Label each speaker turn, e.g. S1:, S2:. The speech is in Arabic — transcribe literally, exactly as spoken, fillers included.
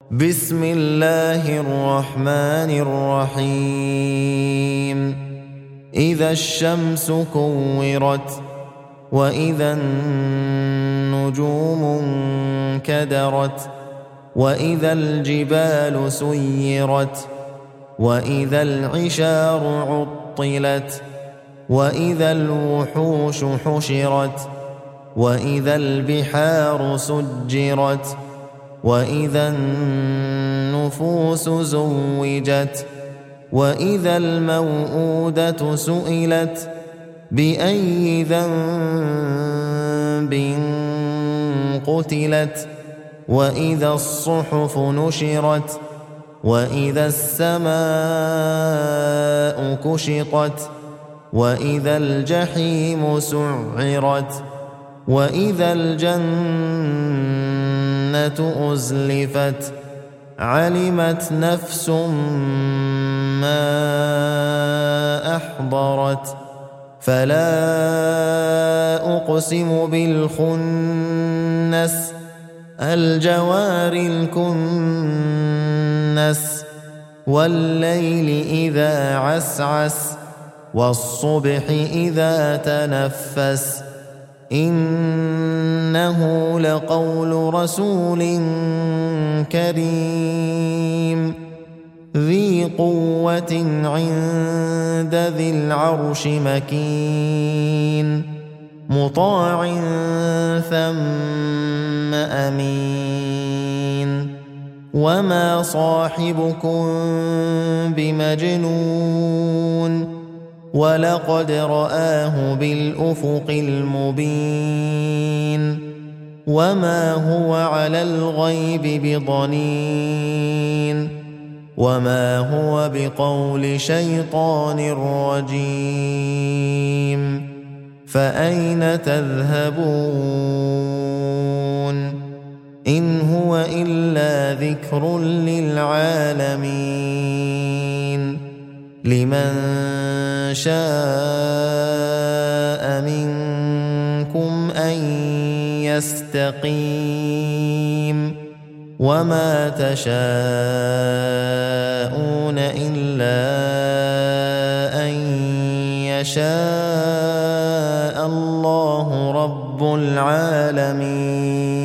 S1: بسم الله الرحمن الرحيم إذا الشمس كورت وإذا النجوم انكدرت وإذا الجبال سيرت وإذا العشار عطلت وإذا الوحوش حشرت وإذا البحار سجرت وإذا النفوس زوجت وإذا الموءودة سئلت بأي ذنب قتلت وإذا الصحف نشرت وإذا السماء كشطت وإذا الجحيم سعرت وإذا الجنة أزلفت علمت نفس ما أحضرت فلا أقسم بالخنس الجوار الكنس والليل إذا عسعس والصبح إذا تنفس إنه لقول رسول كريم ذي قوة عند ذي العرش مكين مطاع ثم أمين وما صاحبكم بمجنون ولقد رآه بالأفق المبين وما هو على الغيب بضنين وما هو بقول شيطان رجيم فأين تذهبون إن هو إلا ذكر للعالمين لمن شاء منكم أن يستقيم وما تشاءون إلا أن يشاء الله رب العالمين.